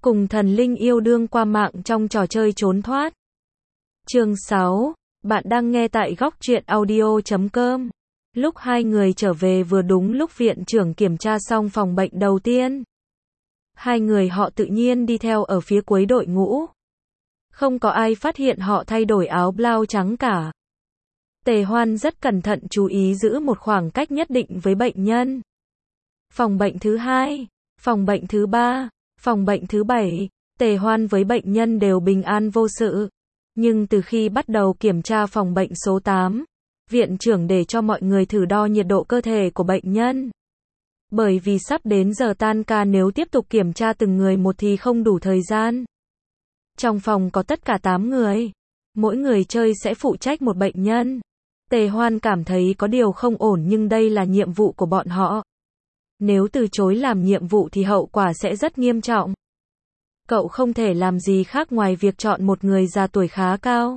Cùng thần linh yêu đương qua mạng trong trò chơi trốn thoát. Chương 6. Bạn đang nghe tại góc truyện audio.com. Lúc hai người trở về vừa đúng lúc viện trưởng kiểm tra xong phòng bệnh đầu tiên. Hai người họ tự nhiên đi theo ở phía cuối đội ngũ. Không có ai phát hiện họ thay đổi áo blau trắng cả. Tề Hoan rất cẩn thận chú ý giữ một khoảng cách nhất định với bệnh nhân. Phòng bệnh thứ 2, phòng bệnh thứ 3, phòng bệnh thứ 7, Tề Hoan với bệnh nhân đều bình an vô sự. Nhưng từ khi bắt đầu kiểm tra phòng bệnh số 8, viện trưởng để cho mọi người thử đo nhiệt độ cơ thể của bệnh nhân. Bởi vì sắp đến giờ tan ca, nếu tiếp tục kiểm tra từng người một thì không đủ thời gian. Trong phòng có tất cả 8 người. Mỗi người chơi sẽ phụ trách một bệnh nhân. Tề Hoan cảm thấy có điều không ổn, nhưng đây là nhiệm vụ của bọn họ. Nếu từ chối làm nhiệm vụ thì hậu quả sẽ rất nghiêm trọng. Cậu không thể làm gì khác ngoài việc chọn một người già tuổi khá cao,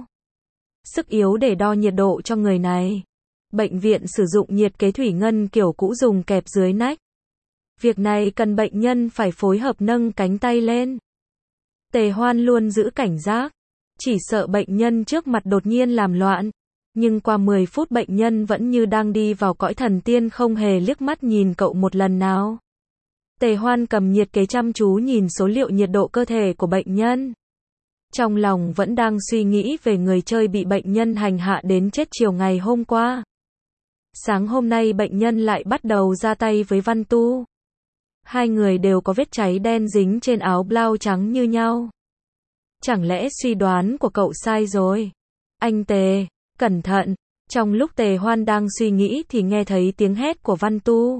sức yếu để đo nhiệt độ cho người này. Bệnh viện sử dụng nhiệt kế thủy ngân kiểu cũ dùng kẹp dưới nách. Việc này cần bệnh nhân phải phối hợp nâng cánh tay lên. Tề Hoan luôn giữ cảnh giác, chỉ sợ bệnh nhân trước mặt đột nhiên làm loạn. Nhưng qua 10 phút bệnh nhân vẫn như đang đi vào cõi thần tiên, không hề liếc mắt nhìn cậu một lần nào. Tề Hoan cầm nhiệt kế chăm chú nhìn số liệu nhiệt độ cơ thể của bệnh nhân. Trong lòng vẫn đang suy nghĩ về người chơi bị bệnh nhân hành hạ đến chết chiều ngày hôm qua. Sáng hôm nay bệnh nhân lại bắt đầu ra tay với Văn Tu. Hai người đều có vết cháy đen dính trên áo blau trắng như nhau. Chẳng lẽ suy đoán của cậu sai rồi? Anh Tề, cẩn thận! Trong lúc Tề Hoan đang suy nghĩ thì nghe thấy tiếng hét của Văn Tu.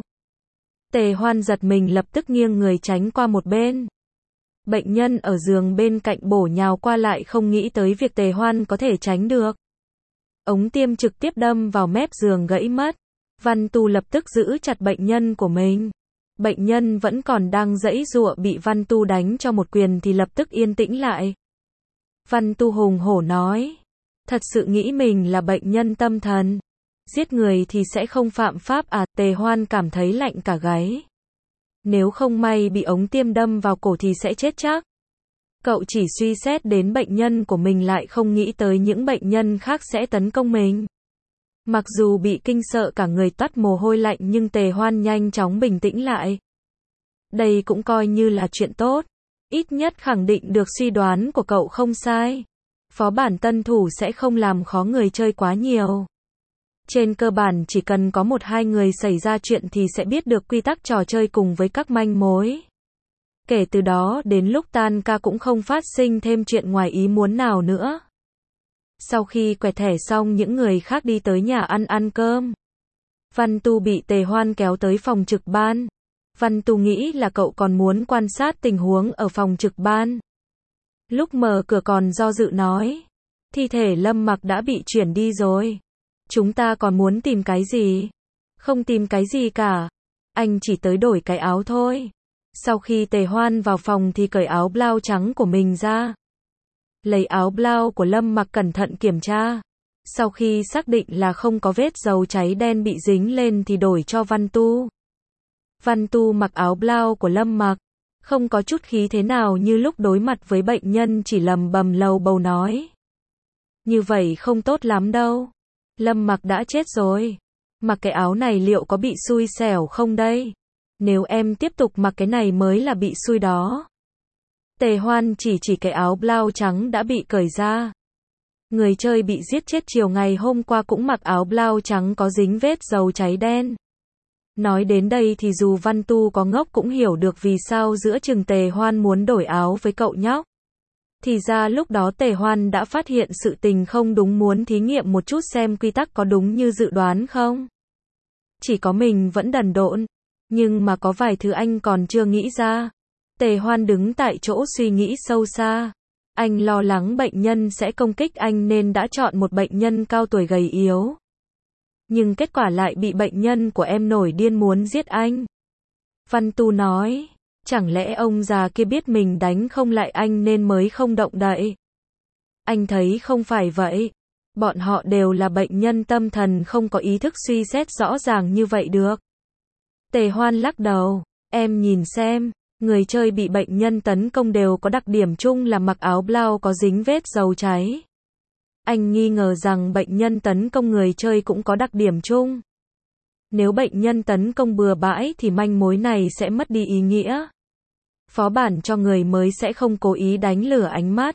Tề Hoan giật mình, lập tức nghiêng người tránh qua một bên. Bệnh nhân ở giường bên cạnh bổ nhào qua, lại không nghĩ tới việc Tề Hoan có thể tránh được. Ống tiêm trực tiếp đâm vào mép giường gãy mất. Văn Tu lập tức giữ chặt bệnh nhân của mình. Bệnh nhân vẫn còn đang giãy giụa, bị Văn Tu đánh cho một quyền thì lập tức yên tĩnh lại. Văn Tu hùng hổ nói: thật sự nghĩ mình là bệnh nhân tâm thần, giết người thì sẽ không phạm pháp à? Tề Hoan cảm thấy lạnh cả gáy. Nếu không may bị ống tiêm đâm vào cổ thì sẽ chết chắc. Cậu chỉ suy xét đến bệnh nhân của mình, lại không nghĩ tới những bệnh nhân khác sẽ tấn công mình. Mặc dù bị kinh sợ cả người toát mồ hôi lạnh, nhưng Tề Hoan nhanh chóng bình tĩnh lại. Đây cũng coi như là chuyện tốt. Ít nhất khẳng định được suy đoán của cậu không sai. Phó bản tân thủ sẽ không làm khó người chơi quá nhiều. Trên cơ bản chỉ cần có 1-2 người xảy ra chuyện thì sẽ biết được quy tắc trò chơi cùng với các manh mối. Kể từ đó đến lúc tan ca cũng không phát sinh thêm chuyện ngoài ý muốn nào nữa. Sau khi quẹt thẻ xong, những người khác đi tới nhà ăn cơm. Văn Tu bị Tề Hoan kéo tới phòng trực ban. Văn Tu nghĩ là cậu còn muốn quan sát tình huống ở phòng trực ban. Lúc mở cửa còn do dự nói: thi thể Lâm Mặc đã bị chuyển đi rồi. Chúng ta còn muốn tìm cái gì? Không tìm cái gì cả. Anh chỉ tới đổi cái áo thôi. Sau khi Tề Hoan vào phòng thì cởi áo blau trắng của mình ra. Lấy áo blau của Lâm Mặc cẩn thận kiểm tra. Sau khi xác định là không có vết dầu cháy đen bị dính lên thì đổi cho Văn Tu. Văn Tu mặc áo blau của Lâm Mặc, không có chút khí thế nào như lúc đối mặt với bệnh nhân, chỉ lầm bầm lầu bầu nói: như vậy không tốt lắm đâu. Lâm Mặc đã chết rồi. Mặc cái áo này liệu có bị xui xẻo không đây? Nếu em tiếp tục mặc cái này mới là bị xui đó. Tề Hoan chỉ cái áo blau trắng đã bị cởi ra. Người chơi bị giết chết chiều ngày hôm qua cũng mặc áo blau trắng có dính vết dầu cháy đen. Nói đến đây thì dù Văn Tu có ngốc cũng hiểu được vì sao giữa chừng Tề Hoan muốn đổi áo với cậu nhóc. Thì ra lúc đó Tề Hoan đã phát hiện sự tình không đúng, muốn thí nghiệm một chút xem quy tắc có đúng như dự đoán không. Chỉ có mình vẫn đần độn, nhưng mà có vài thứ anh còn chưa nghĩ ra. Tề Hoan đứng tại chỗ suy nghĩ sâu xa. Anh lo lắng bệnh nhân sẽ công kích anh nên đã chọn một bệnh nhân cao tuổi gầy yếu. Nhưng kết quả lại bị bệnh nhân của em nổi điên muốn giết anh. Văn Tu nói: chẳng lẽ ông già kia biết mình đánh không lại anh nên mới không động đậy? Anh thấy không phải vậy. Bọn họ đều là bệnh nhân tâm thần, không có ý thức suy xét rõ ràng như vậy được. Tề Hoan lắc đầu: em nhìn xem, Người chơi bị bệnh nhân tấn công đều có đặc điểm chung là mặc áo blau có dính vết dầu cháy. Anh nghi ngờ rằng bệnh nhân tấn công người chơi cũng có đặc điểm chung. Nếu bệnh nhân tấn công bừa bãi thì manh mối này sẽ mất đi ý nghĩa. Phó bản cho người mới sẽ không cố ý đánh lừa ánh mắt.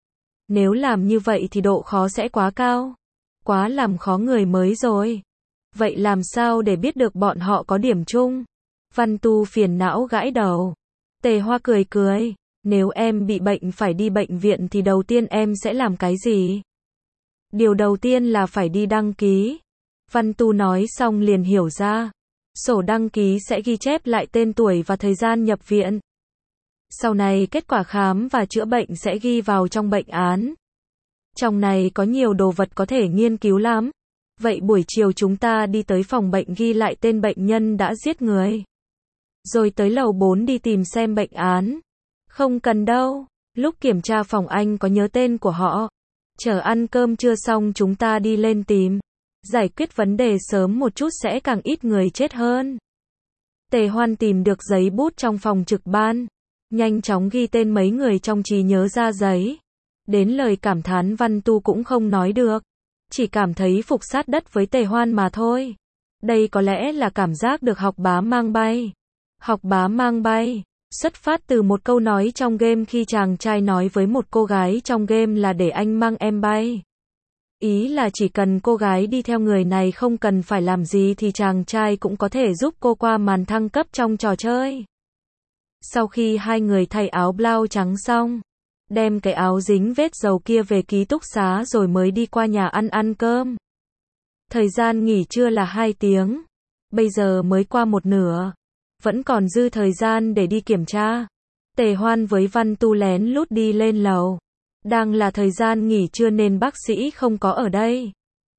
Nếu làm như vậy thì độ khó sẽ quá cao. Quá làm khó người mới rồi. Vậy làm sao để biết được bọn họ có điểm chung? Văn Tu phiền não gãi đầu. Tề Hoa cười cười. Nếu em bị bệnh phải đi bệnh viện thì đầu tiên em sẽ làm cái gì? Điều đầu tiên là phải đi đăng ký. Văn Tu nói xong liền hiểu ra. Sổ đăng ký sẽ ghi chép lại tên tuổi và thời gian nhập viện. Sau này kết quả khám và chữa bệnh sẽ ghi vào trong bệnh án. Trong này có nhiều đồ vật có thể nghiên cứu lắm. Vậy buổi chiều chúng ta đi tới phòng bệnh ghi lại tên bệnh nhân đã giết người. Rồi tới lầu 4 đi tìm xem bệnh án. Không cần đâu. Lúc kiểm tra phòng anh có nhớ tên của họ. Chờ ăn cơm trưa xong chúng ta đi lên tìm. Giải quyết vấn đề sớm một chút sẽ càng ít người chết hơn. Tề Hoan tìm được giấy bút trong phòng trực ban. Nhanh chóng ghi tên mấy người trong trí nhớ ra giấy. Đến lời cảm thán Văn Tu cũng không nói được. Chỉ cảm thấy phục sát đất với Tề Hoan mà thôi. Đây có lẽ là cảm giác được học bá mang bay. Học bá mang bay. Xuất phát từ một câu nói trong game khi chàng trai nói với một cô gái trong game là để anh mang em bay. Ý là chỉ cần cô gái đi theo người này không cần phải làm gì thì chàng trai cũng có thể giúp cô qua màn thăng cấp trong trò chơi. Sau khi hai người thay áo blau trắng xong, đem cái áo dính vết dầu kia về ký túc xá rồi mới đi qua nhà ăn cơm. Thời gian nghỉ trưa là 2 tiếng. Bây giờ mới qua một nửa. Vẫn còn dư thời gian để đi kiểm tra. Tề Hoan với Văn Tu lén lút đi lên lầu. Đang là thời gian nghỉ trưa nên bác sĩ không có ở đây.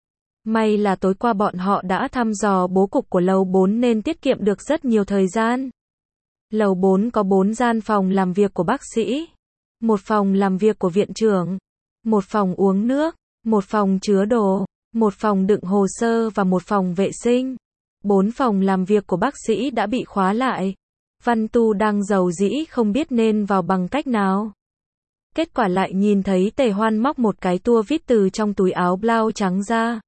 May là tối qua bọn họ đã thăm dò bố cục của lầu 4 nên tiết kiệm được rất nhiều thời gian. Lầu 4 có 4 gian phòng làm việc của bác sĩ. Một phòng làm việc của viện trưởng. Một phòng uống nước. Một phòng chứa đồ. Một phòng đựng hồ sơ và một phòng vệ sinh. 4 phòng làm việc của bác sĩ đã bị khóa lại. Văn Tu đang rầu rĩ không biết nên vào bằng cách nào. Kết quả lại nhìn thấy Tề Hoan móc một cái tua vít từ trong túi áo blau trắng ra.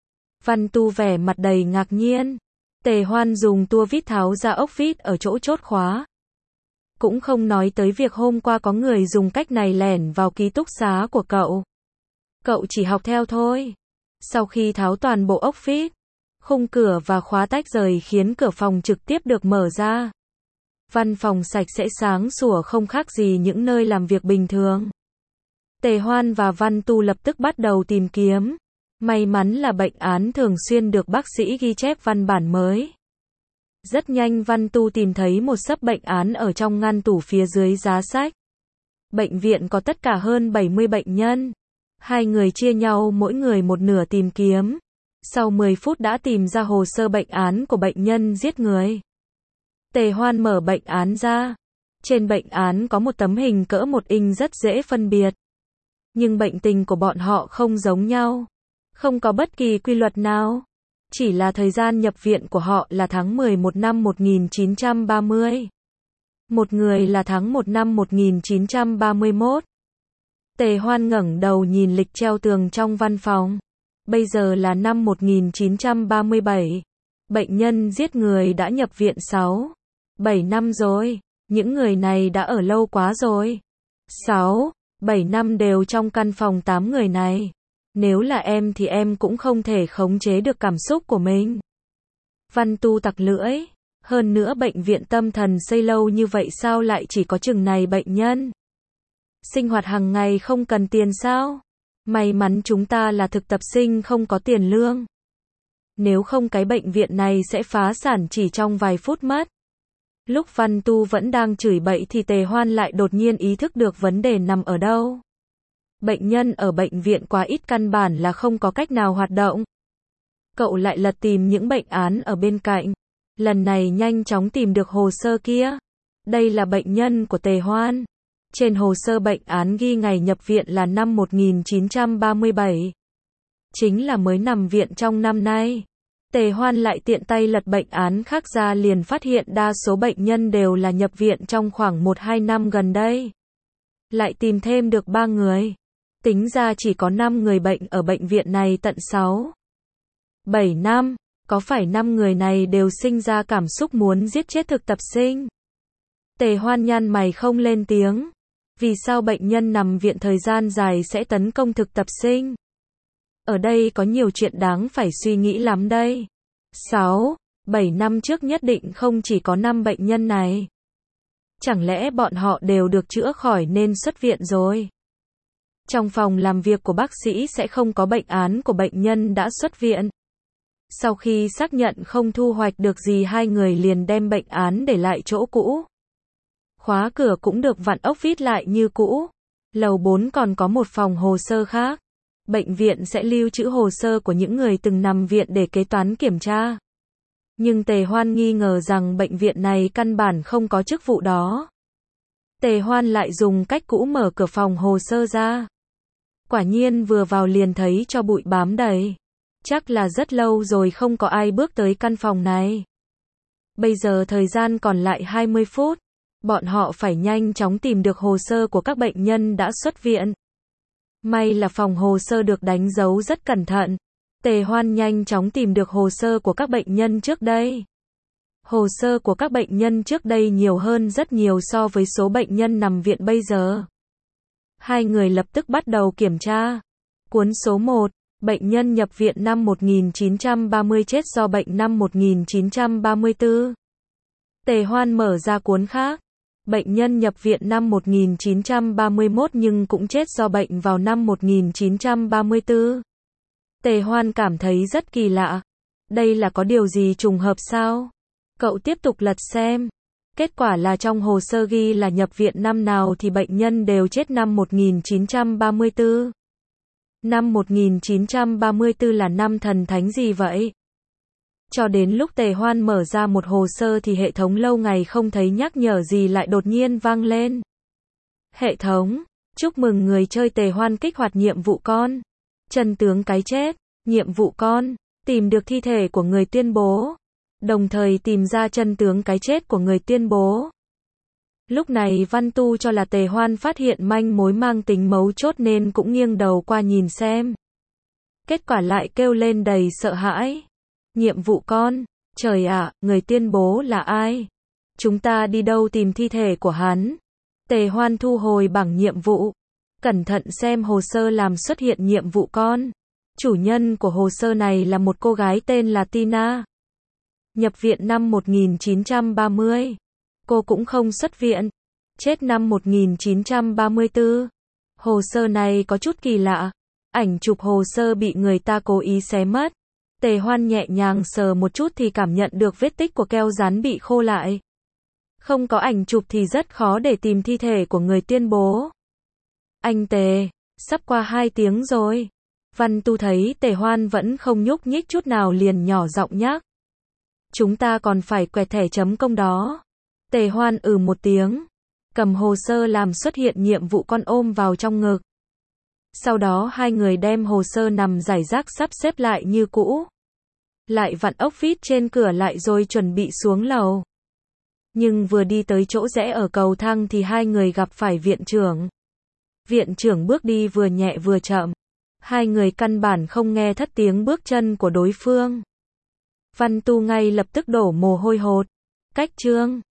Văn Tu vẻ mặt đầy ngạc nhiên. Tề Hoan dùng tua vít tháo ra ốc vít ở chỗ chốt khóa. Cũng không nói tới việc hôm qua có người dùng cách này lẻn vào ký túc xá của cậu. Cậu chỉ học theo thôi. Sau khi tháo toàn bộ ốc vít, khung cửa và khóa tách rời khiến cửa phòng trực tiếp được mở ra. Văn phòng sạch sẽ sáng sủa không khác gì những nơi làm việc bình thường. Tề Hoan và Văn Tu lập tức bắt đầu tìm kiếm. May mắn là bệnh án thường xuyên được bác sĩ ghi chép văn bản mới. Rất nhanh Văn Tu tìm thấy một xấp bệnh án ở trong ngăn tủ phía dưới giá sách. Bệnh viện có tất cả hơn 70 bệnh nhân. Hai người chia nhau mỗi người một nửa tìm kiếm. Sau 10 phút đã tìm ra hồ sơ bệnh án của bệnh nhân giết người. Tề Hoan mở bệnh án ra. Trên bệnh án có một tấm hình cỡ 1 inch rất dễ phân biệt. Nhưng bệnh tình của bọn họ không giống nhau. Không có bất kỳ quy luật nào. Chỉ là thời gian nhập viện của họ là tháng 11 năm 1930. Một người là tháng 1 năm 1931. Tề Hoan ngẩng đầu nhìn lịch treo tường trong văn phòng. Bây giờ là năm 1937. Bệnh nhân giết người đã nhập viện 7 năm rồi. Những người này đã ở lâu quá rồi. 7 năm đều trong căn phòng 8 người này. Nếu là em thì em cũng không thể khống chế được cảm xúc của mình. Văn Tu tặc lưỡi. Hơn nữa bệnh viện tâm thần xây lâu như vậy sao lại chỉ có chừng này bệnh nhân? Sinh hoạt hàng ngày không cần tiền sao? May mắn chúng ta là thực tập sinh không có tiền lương. Nếu không cái bệnh viện này sẽ phá sản chỉ trong vài phút mất. Lúc Văn Tu vẫn đang chửi bậy thì Tề Hoan lại đột nhiên ý thức được vấn đề nằm ở đâu. Bệnh nhân ở bệnh viện quá ít căn bản là không có cách nào hoạt động. Cậu lại lật tìm những bệnh án ở bên cạnh. Lần này nhanh chóng tìm được hồ sơ kia. Đây là bệnh nhân của Tề Hoan. Trên hồ sơ bệnh án ghi ngày nhập viện là năm 1937. Chính là mới nằm viện trong năm nay. Tề Hoan lại tiện tay lật bệnh án khác ra liền phát hiện đa số bệnh nhân đều là nhập viện trong khoảng 1-2 năm gần đây. Lại tìm thêm được 3 người. Tính ra chỉ có 5 người bệnh ở bệnh viện này tận 6-7 năm. Có phải 5 người này đều sinh ra cảm xúc muốn giết chết thực tập sinh? Tề Hoan nhăn mày không lên tiếng. Vì sao bệnh nhân nằm viện thời gian dài sẽ tấn công thực tập sinh? Ở đây có nhiều chuyện đáng phải suy nghĩ lắm đây. 6-7 năm trước nhất định không chỉ có 5 bệnh nhân này. Chẳng lẽ bọn họ đều được chữa khỏi nên xuất viện rồi? Trong phòng làm việc của bác sĩ sẽ không có bệnh án của bệnh nhân đã xuất viện. Sau khi xác nhận không thu hoạch được gì, hai người liền đem bệnh án để lại chỗ cũ. Khóa cửa cũng được vặn ốc vít lại như cũ. Lầu 4 còn có một phòng hồ sơ khác. Bệnh viện sẽ lưu trữ hồ sơ của những người từng nằm viện để kế toán kiểm tra. Nhưng Tề Hoan nghi ngờ rằng bệnh viện này căn bản không có chức vụ đó. Tề Hoan lại dùng cách cũ mở cửa phòng hồ sơ ra. Quả nhiên vừa vào liền thấy cho bụi bám đầy. Chắc là rất lâu rồi không có ai bước tới căn phòng này. Bây giờ thời gian còn lại 20 phút. Bọn họ phải nhanh chóng tìm được hồ sơ của các bệnh nhân đã xuất viện. May là phòng hồ sơ được đánh dấu rất cẩn thận. Tề Hoan nhanh chóng tìm được hồ sơ của các bệnh nhân trước đây. Hồ sơ của các bệnh nhân trước đây nhiều hơn rất nhiều so với số bệnh nhân nằm viện bây giờ. Hai người lập tức bắt đầu kiểm tra. Cuốn số 1, bệnh nhân nhập viện năm 1930 chết do bệnh năm 1934. Tề Hoan mở ra cuốn khác. Bệnh nhân nhập viện năm 1931 nhưng cũng chết do bệnh vào năm 1934. Tề Hoan cảm thấy rất kỳ lạ. Đây là có điều gì trùng hợp sao? Cậu tiếp tục lật xem. Kết quả là trong hồ sơ ghi là nhập viện năm nào thì bệnh nhân đều chết năm 1934. Năm 1934 là năm thần thánh gì vậy? Cho đến lúc Tề Hoan mở ra một hồ sơ thì hệ thống lâu ngày không thấy nhắc nhở gì lại đột nhiên vang lên. Hệ thống, chúc mừng người chơi Tề Hoan kích hoạt nhiệm vụ con. Chân tướng cái chết, nhiệm vụ con, tìm được thi thể của người tuyên bố. Đồng thời tìm ra chân tướng cái chết của người tuyên bố. Lúc này Văn Tu cho là Tề Hoan phát hiện manh mối mang tính mấu chốt nên cũng nghiêng đầu qua nhìn xem. Kết quả lại kêu lên đầy sợ hãi. Nhiệm vụ con, trời ạ, người tuyên bố là ai? Chúng ta đi đâu tìm thi thể của hắn? Tề Hoan thu hồi bảng nhiệm vụ. Cẩn thận xem hồ sơ làm xuất hiện nhiệm vụ con. Chủ nhân của hồ sơ này là một cô gái tên là Tina. Nhập viện năm 1930. Cô cũng không xuất viện. Chết năm 1934. Hồ sơ này có chút kỳ lạ. Ảnh chụp hồ sơ bị người ta cố ý xé mất. Tề Hoan nhẹ nhàng sờ một chút thì cảm nhận được vết tích của keo dán bị khô lại. Không có ảnh chụp thì rất khó để tìm thi thể của người tuyên bố. Anh Tề, sắp qua 2 tiếng rồi. Văn Tu thấy Tề Hoan vẫn không nhúc nhích chút nào liền nhỏ giọng nhắc. Chúng ta còn phải quẹt thẻ chấm công đó. Tề Hoan một tiếng. Cầm hồ sơ làm xuất hiện nhiệm vụ con ôm vào trong ngực. Sau đó hai người đem hồ sơ nằm rải rác sắp xếp lại như cũ. Lại vặn ốc vít trên cửa lại rồi chuẩn bị xuống lầu. Nhưng vừa đi tới chỗ rẽ ở cầu thang thì hai người gặp phải viện trưởng. Viện trưởng bước đi vừa nhẹ vừa chậm. Hai người căn bản không nghe thất tiếng bước chân của đối phương. Văn Tu ngay lập tức đổ mồ hôi hột. Cách Trương,